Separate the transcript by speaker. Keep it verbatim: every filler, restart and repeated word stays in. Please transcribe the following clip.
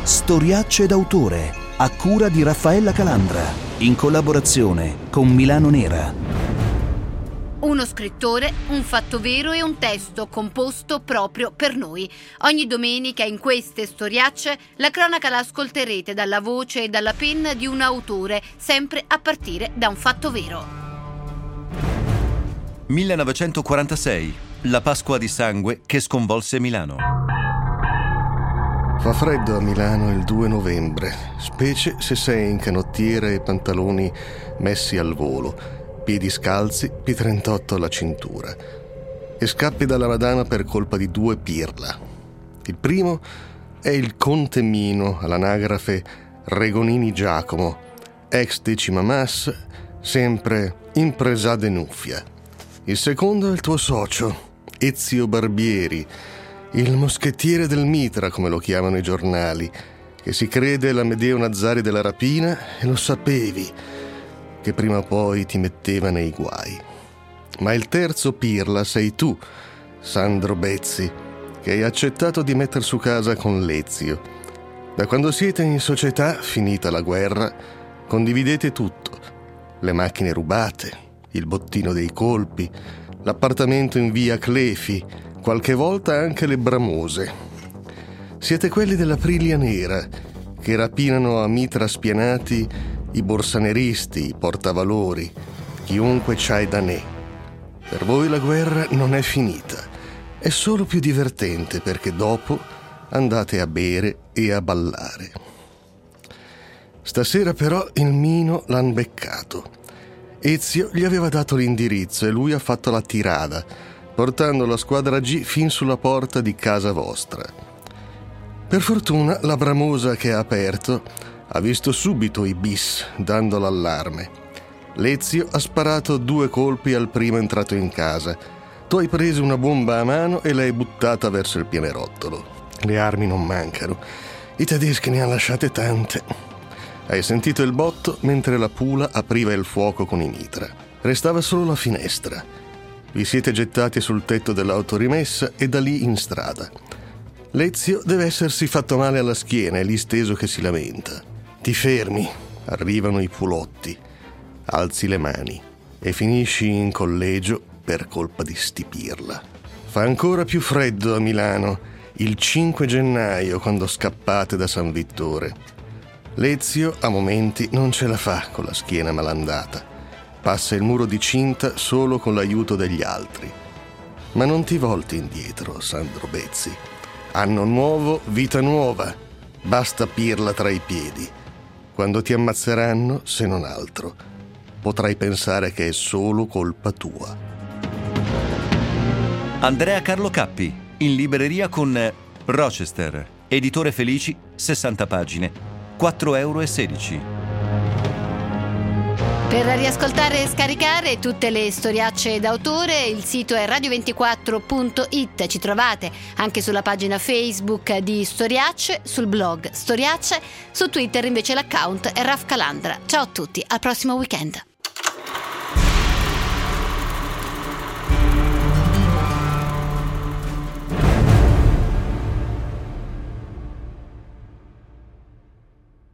Speaker 1: Storiacce d'autore, a cura di Raffaella Calandra, in collaborazione con Milano Nera.
Speaker 2: Uno scrittore, un fatto vero e un testo composto proprio per noi. Ogni domenica in queste storiacce la cronaca la ascolterete dalla voce e dalla penna di un autore, sempre a partire da un fatto vero.
Speaker 3: millenovecentoquarantasei, la Pasqua di sangue che sconvolse Milano.
Speaker 4: Fa freddo a Milano il due novembre, specie se sei in canottiera e pantaloni messi al volo, piedi scalzi, P trentotto alla cintura, e scappi dalla Madama per colpa di due pirla. Il primo è il conte Mino, all'anagrafe Regonini Giacomo, ex decima mas, sempre impresa de nuffia. Il secondo è il tuo socio, Ezio Barbieri, il moschettiere del Mitra, come lo chiamano i giornali, che si crede l'Amedeo Nazzari della rapina e lo sapevi che prima o poi ti metteva nei guai. Ma il terzo pirla sei tu, Sandro Bezzi, che hai accettato di metter su casa con l'Ezio. Da quando siete in società, finita la guerra, condividete tutto: le macchine rubate, il bottino dei colpi, l'appartamento in via Clefi, qualche volta anche le bramose. Siete quelli dell'Aprilia Nera, che rapinano a mitra spianati i borsaneristi, i portavalori, chiunque c'hai da ne. Per voi la guerra non è finita, è solo più divertente perché dopo andate a bere e a ballare. Stasera però il Mino l'han beccato. Ezio gli aveva dato l'indirizzo e lui ha fatto la tirada, portando la squadra G fin sulla porta di casa vostra. Per fortuna la bramosa che ha aperto ha visto subito i bis, dando l'allarme. L'Ezio ha sparato due colpi al primo entrato in casa. Tu hai preso una bomba a mano e l'hai buttata verso il pianerottolo. Le armi non mancano. I tedeschi ne hanno lasciate tante. Hai sentito il botto mentre la Pula apriva il fuoco con i mitra. Restava solo la finestra. Vi siete gettati sul tetto dell'autorimessa e da lì in strada. L'Ezio deve essersi fatto male alla schiena, è lì steso che si lamenta. Ti fermi, arrivano i pulotti, alzi le mani e finisci in collegio per colpa di sti pirla. Fa ancora più freddo a Milano il cinque gennaio quando scappate da San Vittore. L'Ezio a momenti non ce la fa con la schiena malandata. Passa il muro di cinta solo con l'aiuto degli altri. Ma non ti volti indietro, Sandro Bezzi. Anno nuovo, vita nuova. Basta pirla tra i piedi. Quando ti ammazzeranno, se non altro, potrai pensare che è solo colpa tua.
Speaker 3: Andrea Carlo Cappi, in libreria con Rochester, editore Felici, sessanta pagine, quattro euro e sedici.
Speaker 2: Per riascoltare e scaricare tutte le storiacce d'autore, il sito è radio ventiquattro punto it. Ci trovate anche sulla pagina Facebook di Storiacce, sul blog Storiacce, su Twitter invece l'account è Raf Calandra. Ciao a tutti, al prossimo weekend.